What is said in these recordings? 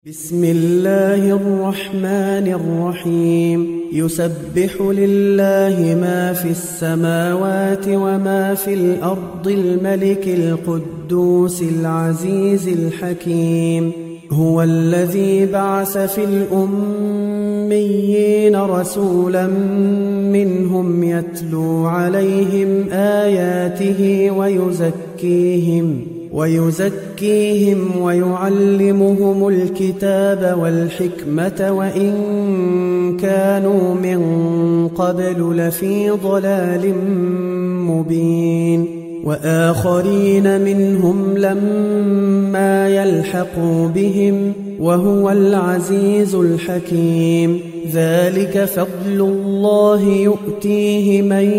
بسم الله الرحمن الرحيم يسبح لله ما في السماوات وما في الأرض الملك القدوس العزيز الحكيم هو الذي بعث في الأميين رسولا منهم يتلو عليهم آياته ويزكيهم ويعلمهم الكتاب والحكمة وإن كانوا من قبل لفي ضلال مبين وآخرين منهم لما يلحقوا بهم وهو العزيز الحكيم ذلك فضل الله يؤتيه من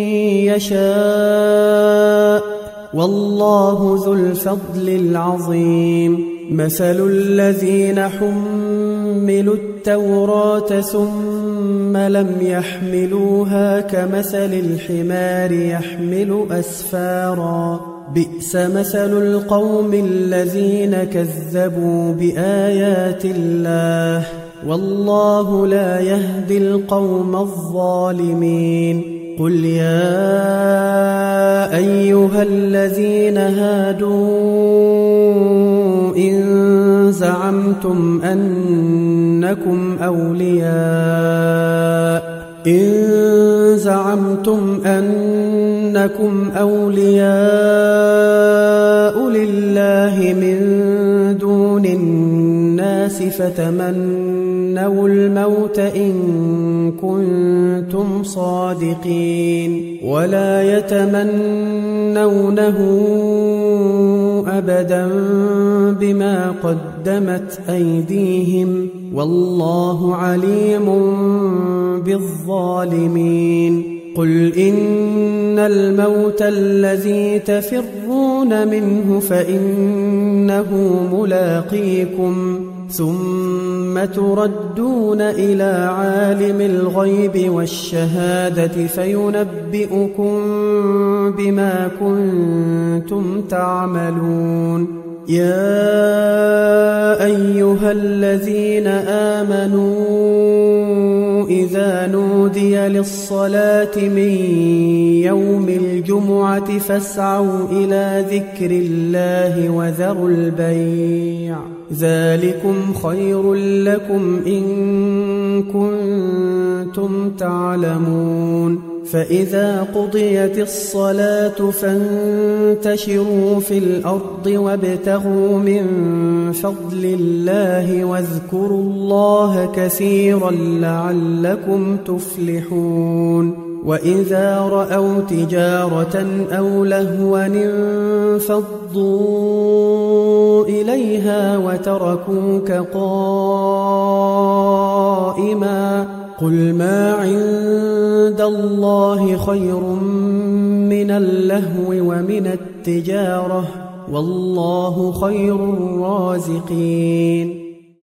يشاء والله ذو الفضل العظيم مثل الذين حملوا التوراة ثم لم يحملوها كمثل الحمار يحمل أسفارا بئس مثل القوم الذين كذبوا بآيات الله والله لا يهدي القوم الظالمين قل يا أيها الذين هادوا إن زعمتم أنكم أولياء لله من دون الناس فتمنوا الموت إن كنتم صادقين ولا يتمنونه أبدا بما قدمت أيديهم والله عليم بالظالمين قل إن الموت الذي تفرون منه فإنه ملاقيكم ثم تردون إلى عالم الغيب والشهادة فينبئكم بما كنتم تعملون يا أيها الذين آمنوا إذا نودي للصلاة من يوم الجمعة فاسعوا إلى ذكر الله وذروا البيع ذلكم خير لكم إن كنتم تعلمون فإذا قضيت الصلاة فانتشروا في الأرض وابتغوا من فضل الله واذكروا الله كثيرا لعلكم تفلحون وإذا رأوا تجارة أو لهوا انفضوا إليها وتركوك قائما قل ما عند الله خير من اللهو ومن التجارة والله خير الرازقين